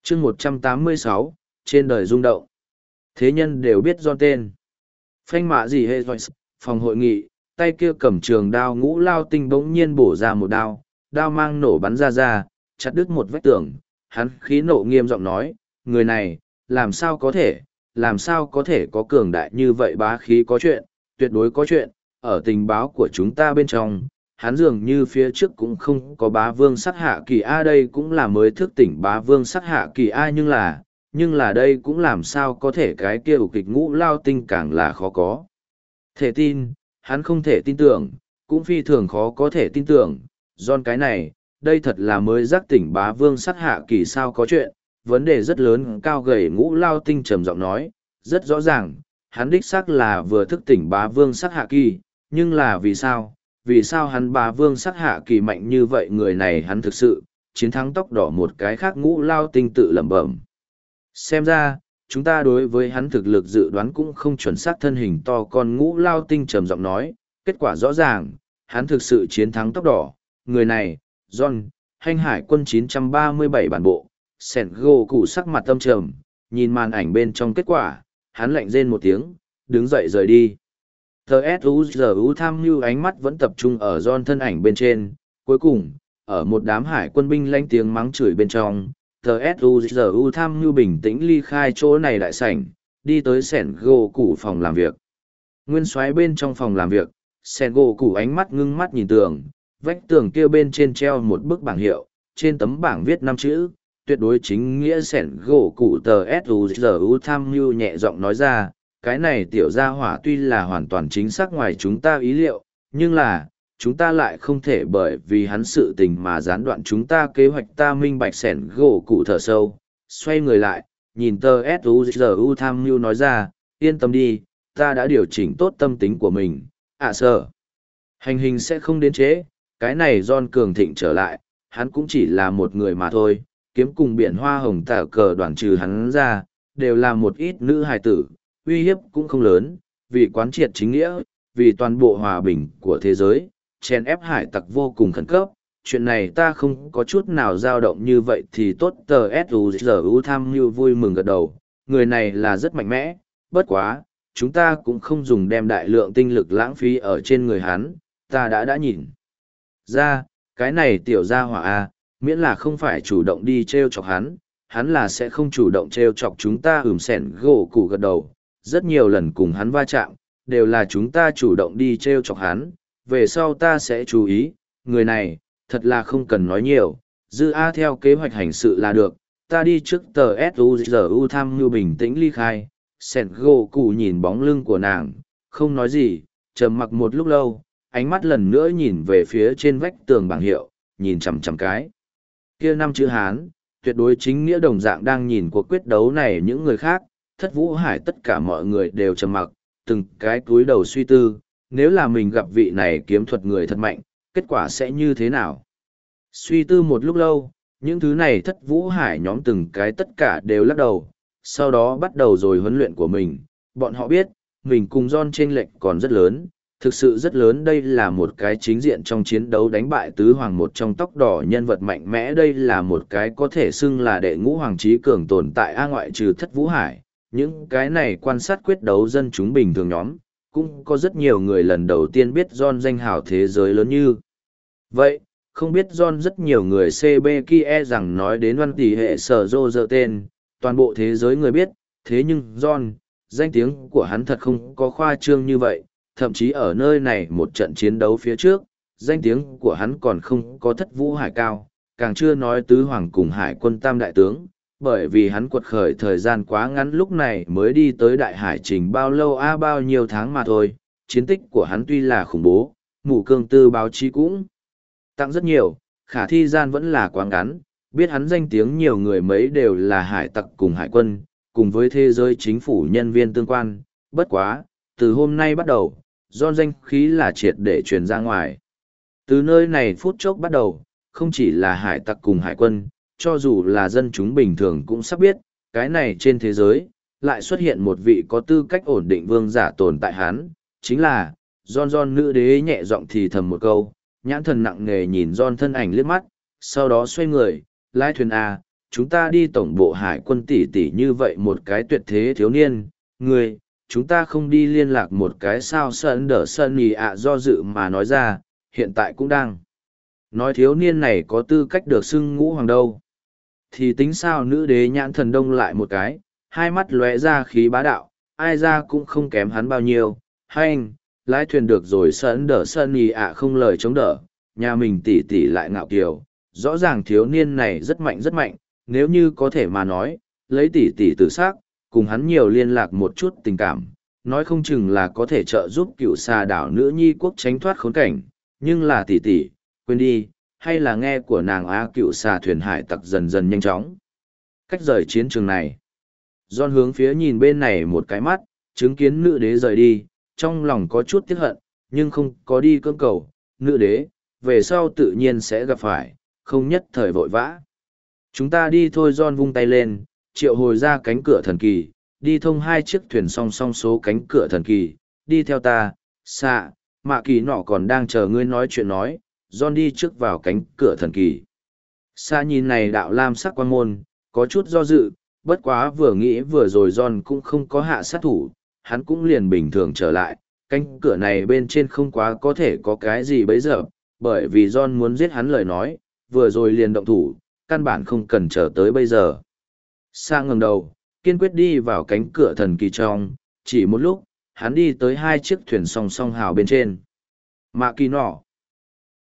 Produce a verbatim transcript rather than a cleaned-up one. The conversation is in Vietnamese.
chương một trăm tám mươi sáu, trên đời rung động. Thế nhân đều biết John tên. Phanh mạ gì hệ rồi, phòng hội nghị, tay kia cầm trường đao ngũ lao tinh bỗng nhiên bổ ra một đao, đao mang nổ bắn ra ra, chặt đứt một vách tường. Hắn khí nộ nghiêm giọng nói, người này, làm sao có thể, làm sao có thể có cường đại như vậy bá khí có chuyện, tuyệt đối có chuyện, ở tình báo của chúng ta bên trong. Hắn dường như phía trước cũng không có bá vương sắc hạ kỳ A, đây cũng là mới thức tỉnh bá vương sắc hạ kỳ A, nhưng là, nhưng là đây cũng làm sao có thể cái kia ủ kịch ngũ lao tinh càng là khó có. Thể tin, hắn không thể tin tưởng, cũng phi thường khó có thể tin tưởng, John cái này, đây thật là mới giác tỉnh bá vương sắc hạ kỳ sao có chuyện, vấn đề rất lớn. Cao gầy ngũ lao tinh trầm giọng nói, rất rõ ràng, hắn đích xác là vừa thức tỉnh bá vương sắc hạ kỳ, nhưng là vì sao? Vì sao hắn bá vương sắc hạ kỳ mạnh như vậy, người này hắn thực sự, chiến thắng tóc đỏ một cái khác ngũ lao tinh tự lẩm bẩm. Xem ra, chúng ta đối với hắn thực lực dự đoán cũng không chuẩn xác. Thân hình to con ngũ lao tinh trầm giọng nói, kết quả rõ ràng, hắn thực sự chiến thắng tóc đỏ, người này, John, Hành hải quân chín trăm ba mươi bảy bản bộ, sẻn gỗ cụ sắc mặt tâm trầm, nhìn màn ảnh bên trong kết quả, hắn lạnh rên một tiếng, đứng dậy rời đi. tê ét u giê u tham mưu ánh mắt vẫn tập trung ở John thân ảnh bên trên, cuối cùng, ở một đám hải quân binh lanh tiếng mắng chửi bên trong, tê ét u giê u tham mưu bình tĩnh ly khai chỗ này đại sảnh, đi tới sẻn gỗ cụ phòng làm việc. Nguyên soái bên trong phòng làm việc, sẻn gỗ cụ ánh mắt ngưng mắt nhìn tường, vách tường kia bên trên treo một bức bảng hiệu, trên tấm bảng viết năm chữ, tuyệt đối chính nghĩa. Sẻn gỗ cụ tê ét u giê u tham mưu nhẹ giọng nói ra, cái này tiểu gia hỏa tuy là hoàn toàn chính xác ngoài chúng ta ý liệu, nhưng là, chúng ta lại không thể bởi vì hắn sự tình mà gián đoạn chúng ta kế hoạch. Ta minh bạch. Sẻn gỗ cụ thở sâu, xoay người lại, nhìn tê ét u giê u tham mưu nói ra, yên tâm đi, ta đã điều chỉnh tốt tâm tính của mình. ạ à, sở hành hình sẽ không đến trễ, cái này John cường thịnh trở lại, hắn cũng chỉ là một người mà thôi. Kiếm cùng biển hoa hồng tả cờ đoàn trừ hắn ra, đều là một ít nữ hài tử, uy hiếp cũng không lớn, vì quán triệt chính nghĩa, vì toàn bộ hòa bình của thế giới, chèn ép hải tặc vô cùng khẩn cấp. Chuyện này ta không có chút nào dao động, như vậy thì tốt. tê ét u giê u tham mưu vui mừng gật đầu, người này là rất mạnh mẽ, bất quá, chúng ta cũng không dùng đem đại lượng tinh lực lãng phí ở trên người hắn, ta đã đã nhìn ra, cái này tiểu gia hỏa A, miễn là không phải chủ động đi treo chọc hắn, hắn là sẽ không chủ động treo chọc chúng ta. Ừm sẻn gỗ cụ gật đầu, rất nhiều lần cùng hắn va chạm, đều là chúng ta chủ động đi treo chọc hắn, về sau ta sẽ chú ý, người này, thật là không cần nói nhiều, dư A theo kế hoạch hành sự là được, ta đi trước. tê ét u giê u tham mưu bình tĩnh ly khai, sẻn gỗ cụ nhìn bóng lưng của nàng, không nói gì, trầm mặc một lúc lâu, ánh mắt lần nữa nhìn về phía trên vách tường bảng hiệu, nhìn chằm chằm cái kia năm chữ Hán, tuyệt đối chính nghĩa đồng dạng đang nhìn cuộc quyết đấu này. Những người khác, Thất Vũ Hải tất cả mọi người đều trầm mặc, từng cái cúi đầu suy tư, nếu là mình gặp vị này kiếm thuật người thật mạnh, kết quả sẽ như thế nào? Suy tư một lúc lâu, những thứ này Thất Vũ Hải nhóm từng cái tất cả đều lắc đầu, sau đó bắt đầu rồi huấn luyện của mình. Bọn họ biết, mình cùng John chênh lệch còn rất lớn, thực sự rất lớn. Đây là một cái chính diện trong chiến đấu đánh bại tứ hoàng một trong tóc đỏ nhân vật mạnh mẽ, đây là một cái có thể xưng là đệ ngũ hoàng trí cường tồn tại A. Ngoại trừ Thất Vũ Hải, những cái này quan sát quyết đấu dân chúng bình thường nhóm, cũng có rất nhiều người lần đầu tiên biết John danh hào thế giới lớn như vậy. Không biết John, rất nhiều người xê bê kia e rằng nói đến văn tỷ hệ sở rô dợ tên, toàn bộ thế giới người biết, thế nhưng John, danh tiếng của hắn thật không có khoa trương như vậy, thậm chí ở nơi này một trận chiến đấu phía trước, danh tiếng của hắn còn không có Thất Vũ Hải cao, càng chưa nói tứ hoàng cùng hải quân tam đại tướng, bởi vì hắn quật khởi thời gian quá ngắn, lúc này mới đi tới đại hải trình bao lâu a bao nhiêu tháng mà thôi. Chiến tích của hắn tuy là khủng bố, mù cương tư báo chí cũng tặng rất nhiều, khả thi gian vẫn là quá ngắn, biết hắn danh tiếng nhiều người mấy đều là hải tặc cùng hải quân, cùng với thế giới chính phủ nhân viên tương quan. Bất quá, từ hôm nay bắt đầu, John danh khí là triệt để truyền ra ngoài. Từ nơi này phút chốc bắt đầu, không chỉ là hải tặc cùng hải quân, cho dù là dân chúng bình thường cũng sắp biết, cái này trên thế giới, lại xuất hiện một vị có tư cách ổn định vương giả tồn tại hắn, chính là, John John nữ đế nhẹ giọng thì thầm một câu, nhãn thần nặng nề nhìn John thân ảnh liếc mắt, sau đó xoay người, lái thuyền A, chúng ta đi tổng bộ hải quân tỷ tỷ như vậy một cái tuyệt thế thiếu niên, người, chúng ta không đi liên lạc một cái sao sơn đỡ sơn nhì ạ do dự mà nói ra, hiện tại cũng đang. Nói thiếu niên này có tư cách được xưng ngũ hoàng đâu. Thì tính sao nữ đế nhãn thần đông lại một cái, hai mắt lóe ra khí bá đạo, ai ra cũng không kém hắn bao nhiêu, hay anh, lái thuyền được rồi sơn đỡ sơn nhì ạ không lời chống đỡ, nhà mình tỷ tỷ lại ngạo kiều, rõ ràng thiếu niên này rất mạnh rất mạnh, nếu như có thể mà nói, lấy tỷ tỷ tự xác, cùng hắn nhiều liên lạc một chút tình cảm, nói không chừng là có thể trợ giúp cựu xà đảo nữ nhi quốc tránh thoát khốn cảnh, nhưng là tỷ tỷ, quên đi, hay là nghe của nàng á cựu xà thuyền hải tặc dần dần nhanh chóng. Cách rời chiến trường này. John hướng phía nhìn bên này một cái mắt, chứng kiến nữ đế rời đi, trong lòng có chút tiếc hận, nhưng không có đi cưỡng cầu, nữ đế, về sau tự nhiên sẽ gặp phải, không nhất thời vội vã. Chúng ta đi thôi John vung tay lên, triệu hồi ra cánh cửa thần kỳ, đi thông hai chiếc thuyền song song số cánh cửa thần kỳ, đi theo ta, xạ, mạ kỳ nọ còn đang chờ ngươi nói chuyện nói, John đi trước vào cánh cửa thần kỳ. Xạ nhìn này đạo lam sắc quan môn, có chút do dự, bất quá vừa nghĩ vừa rồi John cũng không có hạ sát thủ, hắn cũng liền bình thường trở lại, cánh cửa này bên trên không quá có thể có cái gì bấy giờ, bởi vì John muốn giết hắn lời nói, vừa rồi liền động thủ, căn bản không cần chờ tới bây giờ. Sa ngẩng đầu, kiên quyết đi vào cánh cửa thần kỳ trong, chỉ một lúc, hắn đi tới hai chiếc thuyền song song hào bên trên. Mạ kỳ nọ,